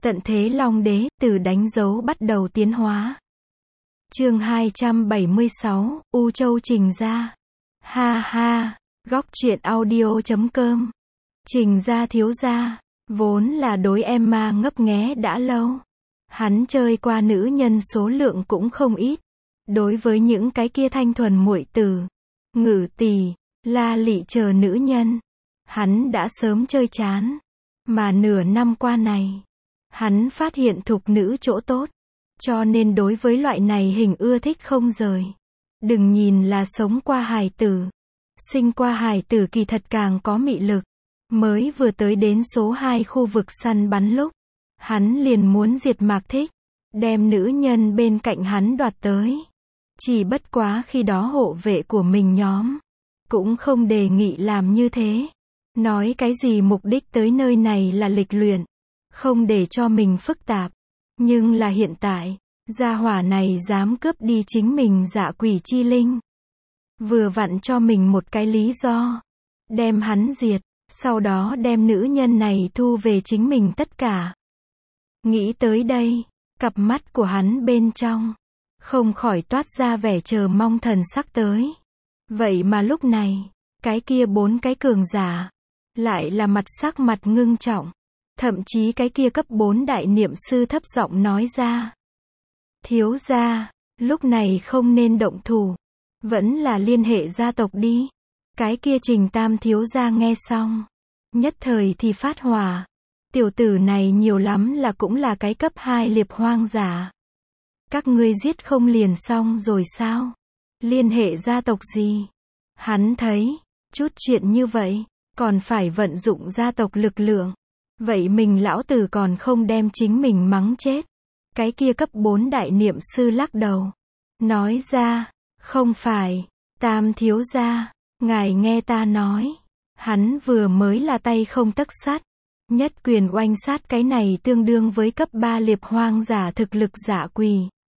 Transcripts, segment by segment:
Tận thế Long Đế, từ đánh dấu bắt đầu tiến hóa. Chương 276, U Châu Trình Gia. Ha ha, góc truyện audio.com. Trình Gia thiếu gia, vốn là đối Emma ngấp nghé đã lâu. Hắn chơi qua nữ nhân số lượng cũng không ít. Đối với những cái kia thanh thuần muội tử, Ngự Tỷ, La Lị chờ nữ nhân, hắn đã sớm chơi chán. Mà nửa năm qua này, hắn phát hiện thục nữ chỗ tốt, cho nên đối với loại này hình ưa thích không rời. Đừng nhìn là sống qua hài tử, sinh qua hài tử kỳ thật càng có mị lực. Mới vừa tới đến số 2 khu vực săn bắn lúc, hắn liền muốn diệt Mạc Thích, đem nữ nhân bên cạnh hắn đoạt tới. Chỉ bất quá khi đó hộ vệ của mình nhóm cũng không đề nghị làm như thế. Nói cái gì mục đích tới nơi này là lịch luyện, không để cho mình phức tạp. Nhưng là hiện tại, gia hỏa này dám cướp đi chính mình Dạ Quỷ Chi Linh. Vừa vặn cho mình một cái lý do, đem hắn diệt, sau đó đem nữ nhân này thu về chính mình tất cả. Nghĩ tới đây, cặp mắt của hắn bên trong không khỏi toát ra vẻ chờ mong thần sắc tới. Vậy mà lúc này, cái kia 4 cái cường giả lại là sắc mặt ngưng trọng. Thậm chí cái kia cấp 4 đại niệm sư thấp giọng nói ra: thiếu gia, lúc này không nên động thủ, vẫn là liên hệ gia tộc đi. Cái kia Trình Tam thiếu gia nghe xong, nhất thời thì phát hỏa. Tiểu tử này nhiều lắm là cũng là cái cấp 2 liệp hoang giả. Các ngươi giết không liền xong rồi sao? Liên hệ gia tộc gì? Hắn thấy, chút chuyện như vậy, còn phải vận dụng gia tộc lực lượng. Vậy mình lão tử còn không đem chính mình mắng chết. Cái kia cấp 4 đại niệm sư lắc đầu, nói ra: không phải, Tam thiếu gia, ngài nghe ta nói. Hắn vừa mới là tay không tấc sắt, nhất quyền oanh sát cái này tương đương với cấp 3 liệp hoang giả thực lực Dạ Quỷ.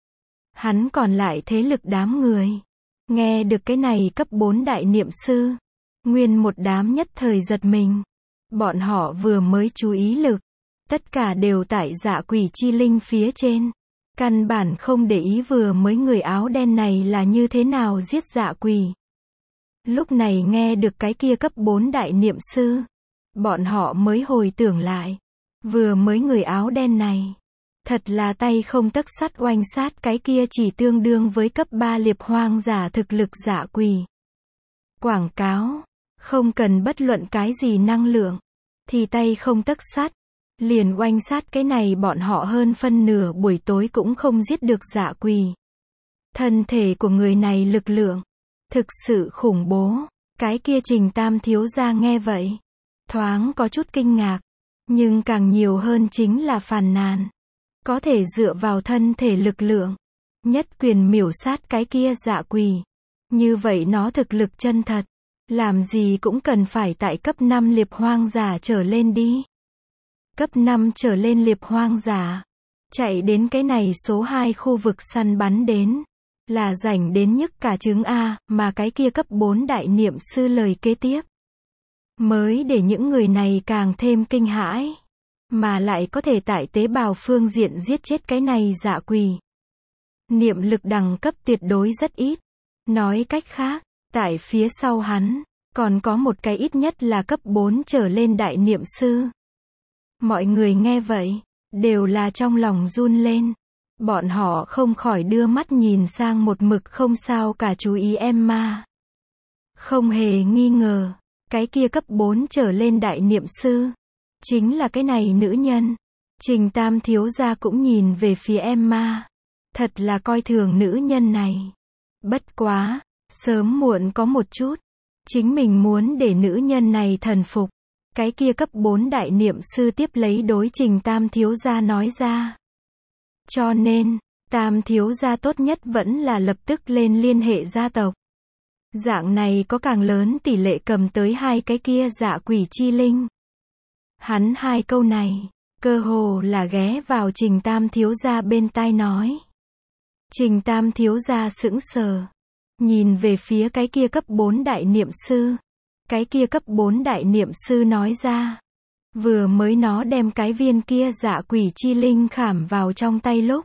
Hắn còn lại thế lực đám người, nghe được cái này cấp 4 đại niệm sư, nguyên một đám nhất thời giật mình. Bọn họ vừa mới chú ý lực, tất cả đều tại Dạ Quỷ Chi Linh phía trên. Căn bản không để ý vừa mới người áo đen này là như thế nào giết Dạ Quỷ. Lúc này nghe được cái kia cấp 4 đại niệm sư, bọn họ mới hồi tưởng lại. Vừa mới người áo đen này, thật là tay không tấc sắt oanh sát cái kia chỉ tương đương với cấp 3 liệp hoang giả thực lực Dạ Quỷ. Quảng cáo, không cần bất luận cái gì năng lượng, thì tay không tấc sắt, liền oanh sát cái này bọn họ hơn phân nửa buổi tối cũng không giết được Dạ Quỷ. Thân thể của người này lực lượng, thực sự khủng bố. Cái kia Trình Tam thiếu gia nghe vậy, thoáng có chút kinh ngạc, nhưng càng nhiều hơn chính là phàn nàn. Có thể dựa vào thân thể lực lượng, nhất quyền miểu sát cái kia Dạ Quỷ. Như vậy nó thực lực chân thật, làm gì cũng cần phải tại cấp 5 liệp hoang giả trở lên đi. Cấp 5 trở lên liệp hoang giả, chạy đến cái này số 2 khu vực săn bắn đến, là rảnh đến nhức cả trứng A. Mà cái kia cấp 4 đại niệm sư lời kế tiếp, mới để những người này càng thêm kinh hãi. Mà lại có thể tại tế bào phương diện giết chết cái này Dạ Quỷ. Niệm lực đẳng cấp tuyệt đối rất ít. Nói cách khác, tại phía sau hắn, còn có một cái ít nhất là cấp 4 trở lên đại niệm sư. Mọi người nghe vậy, đều là trong lòng run lên. Bọn họ không khỏi đưa mắt nhìn sang một mực không sao cả chú ý Emma. Không hề nghi ngờ, cái kia cấp 4 trở lên đại niệm sư, chính là cái này nữ nhân. Trình Tam thiếu gia cũng nhìn về phía Emma. Thật là coi thường nữ nhân này. Bất quá, sớm muộn có một chút, chính mình muốn để nữ nhân này thần phục. Cái kia cấp 4 đại niệm sư tiếp lấy đối Trình Tam thiếu gia nói ra. Cho nên, Tam thiếu gia tốt nhất vẫn là lập tức lên liên hệ gia tộc. Dạng này có càng lớn tỷ lệ cầm tới 2 cái kia Dạ Quỷ Chi Linh. Hắn 2 câu này, cơ hồ là ghé vào Trình Tam thiếu gia bên tai nói. Trình Tam thiếu gia sững sờ, nhìn về phía cái kia cấp 4 đại niệm sư. Cái kia cấp 4 đại niệm sư nói ra: Vừa mới nó đem cái viên kia dạ quỷ chi linh khảm vào trong tay lúc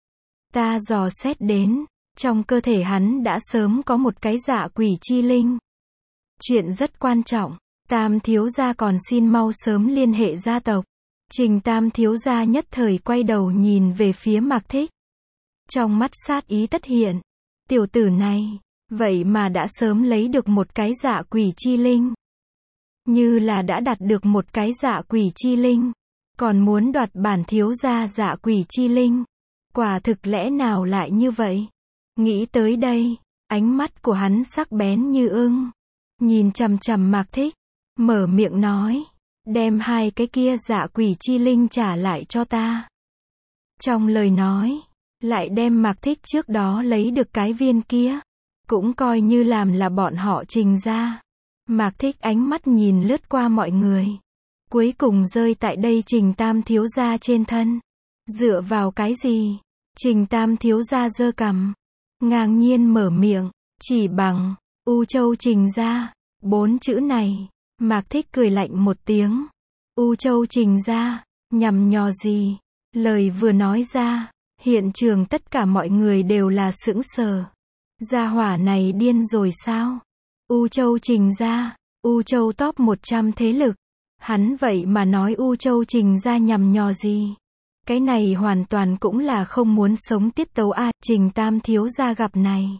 ta dò xét đến, trong cơ thể hắn đã sớm có một cái dạ quỷ chi linh. Chuyện rất quan trọng, Tam thiếu gia còn xin mau sớm liên hệ gia tộc. Trình Tam thiếu gia nhất thời quay đầu nhìn về phía Mạc Thích. Trong mắt sát ý tất hiện, tiểu tử này, vậy mà đã sớm lấy được một cái dạ quỷ chi linh. Như là đã đạt được một cái dạ quỷ chi linh, còn muốn đoạt bản thiếu gia dạ quỷ chi linh. Quả thực lẽ nào lại như vậy? Nghĩ tới đây, ánh mắt của hắn sắc bén như ưng, nhìn chằm chằm Mạc Thích, mở miệng nói, đem hai cái kia dạ quỷ chi linh trả lại cho ta. Trong lời nói, lại đem Mạc Thích trước đó lấy được cái viên kia, cũng coi như làm là bọn họ Trình ra. Mạc Thích ánh mắt nhìn lướt qua mọi người, cuối cùng rơi tại đây Trình Tam thiếu gia trên thân. Dựa vào cái gì? Trình Tam thiếu gia giơ cằm, ngang nhiên mở miệng, chỉ bằng U Châu Trình ra. 4 chữ này, Mạc Thích cười lạnh một tiếng. U Châu Trình ra, nhằm nhò gì? Lời vừa nói ra, hiện trường tất cả mọi người đều là sững sờ. Gia hỏa này điên rồi sao? U Châu Trình ra, U Châu top 100 thế lực. Hắn vậy mà nói U Châu Trình ra nhằm nhò gì? Cái này hoàn toàn cũng là không muốn sống tiết tấu a. Trình Tam thiếu gia gặp này,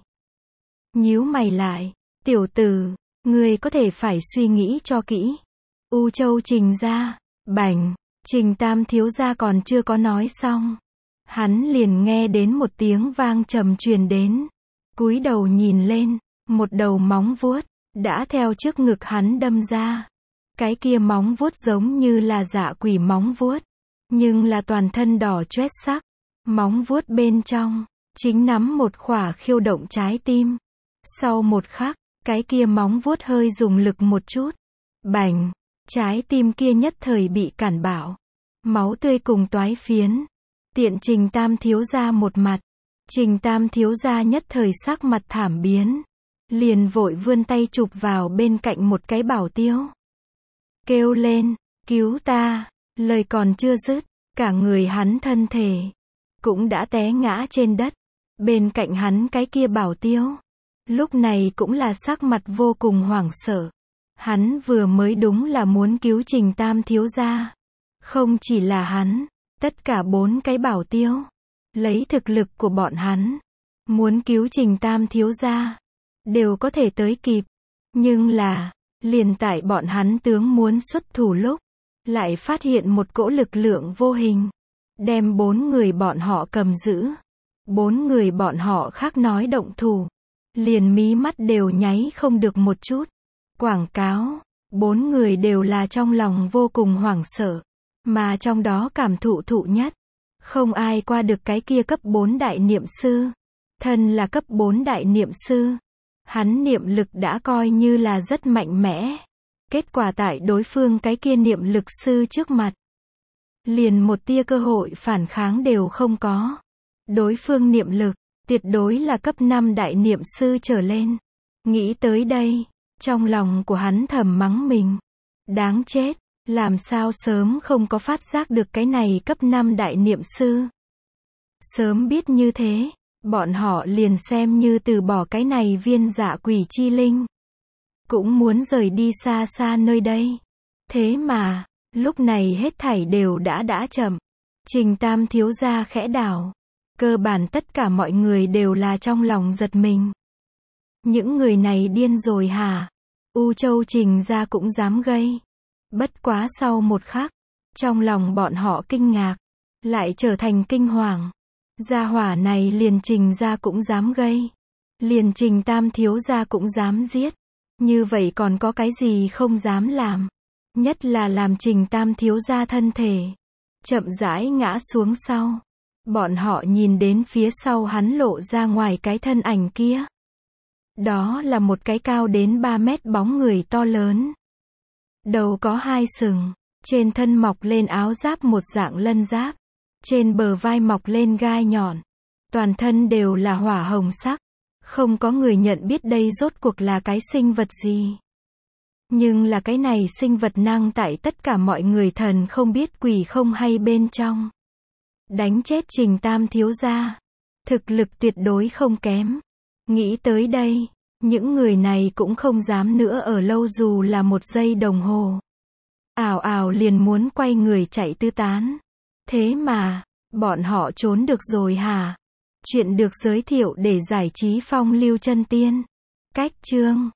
nhíu mày lại, tiểu tử, ngươi có thể phải suy nghĩ cho kỹ. U Châu Trình ra, bảnh, Trình Tam thiếu gia còn chưa có nói xong, hắn liền nghe đến một tiếng vang trầm truyền đến, cúi đầu nhìn lên, một đầu móng vuốt đã theo trước ngực hắn đâm ra. Cái kia móng vuốt giống như là dạ quỷ móng vuốt, nhưng là toàn thân đỏ chót sắc. Móng vuốt bên trong chính nắm một khỏa khiêu động trái tim. Sau một khắc, cái kia móng vuốt hơi dùng lực một chút, bành, trái tim kia nhất thời bị cản bảo, máu tươi cùng toái phiến. Tiện Trình Tam thiếu gia một mặt, Trình Tam thiếu gia nhất thời sắc mặt thảm biến, liền vội vươn tay chụp vào bên cạnh một cái bảo tiêu, kêu lên, cứu ta. Lời còn chưa dứt, cả người hắn thân thể cũng đã té ngã trên đất. Bên cạnh hắn cái kia bảo tiêu, lúc này cũng là sắc mặt vô cùng hoảng sợ. Hắn vừa mới đúng là muốn cứu Trình Tam thiếu gia. Không chỉ là hắn, tất cả 4 cái bảo tiêu, lấy thực lực của bọn hắn, muốn cứu Trình Tam thiếu gia, đều có thể tới kịp. Nhưng là, liền tại bọn hắn tướng muốn xuất thủ lúc, lại phát hiện một cỗ lực lượng vô hình, đem 4 người bọn họ cầm giữ. 4 người bọn họ khác nói động thủ, liền mí mắt đều nháy không được một chút. Quảng cáo, 4 người đều là trong lòng vô cùng hoảng sợ, mà trong đó cảm thụ nhất, không ai qua được cái kia cấp 4 đại niệm sư. Thân là cấp 4 đại niệm sư, hắn niệm lực đã coi như là rất mạnh mẽ. Kết quả tại đối phương cái kia niệm lực sư trước mặt, liền một tia cơ hội phản kháng đều không có. Đối phương niệm lực, tuyệt đối là cấp 5 đại niệm sư trở lên. Nghĩ tới đây, trong lòng của hắn thầm mắng mình. Đáng chết, làm sao sớm không có phát giác được cái này cấp 5 đại niệm sư. Sớm biết như thế, bọn họ liền xem như từ bỏ cái này viên dạ quỷ chi linh, cũng muốn rời đi xa xa nơi đây. Thế mà, lúc này hết thảy đều đã chậm. Trình Tam thiếu gia khẽ đảo. Cơ bản tất cả mọi người đều là trong lòng giật mình. Những người này điên rồi hả? U Châu Trình ra cũng dám gây. Bất quá sau một khắc, trong lòng bọn họ kinh ngạc, lại trở thành kinh hoàng. Gia hỏa này liền Trình ra cũng dám gây. Liền Trình Tam thiếu gia cũng dám giết. Như vậy còn có cái gì không dám làm? Nhất là làm Trình Tam thiếu gia thân thể chậm rãi ngã xuống sau. Bọn họ nhìn đến phía sau hắn lộ ra ngoài cái thân ảnh kia. Đó là một cái cao đến 3 mét bóng người to lớn. Đầu có 2 sừng, trên thân mọc lên áo giáp một dạng lân giáp. Trên bờ vai mọc lên gai nhọn. Toàn thân đều là hỏa hồng sắc. Không có người nhận biết đây rốt cuộc là cái sinh vật gì. Nhưng là cái này sinh vật năng tại tất cả mọi người thần không biết quỷ không hay bên trong. Đánh chết Trình Tam thiếu gia. Thực lực tuyệt đối không kém. Nghĩ tới đây, những người này cũng không dám nữa ở lâu dù là 1 giây đồng hồ. Ào ào liền muốn quay người chạy tứ tán. Thế mà, bọn họ trốn được rồi hả? Chuyện được giới thiệu để giải trí phong lưu chân tiên. Cách chương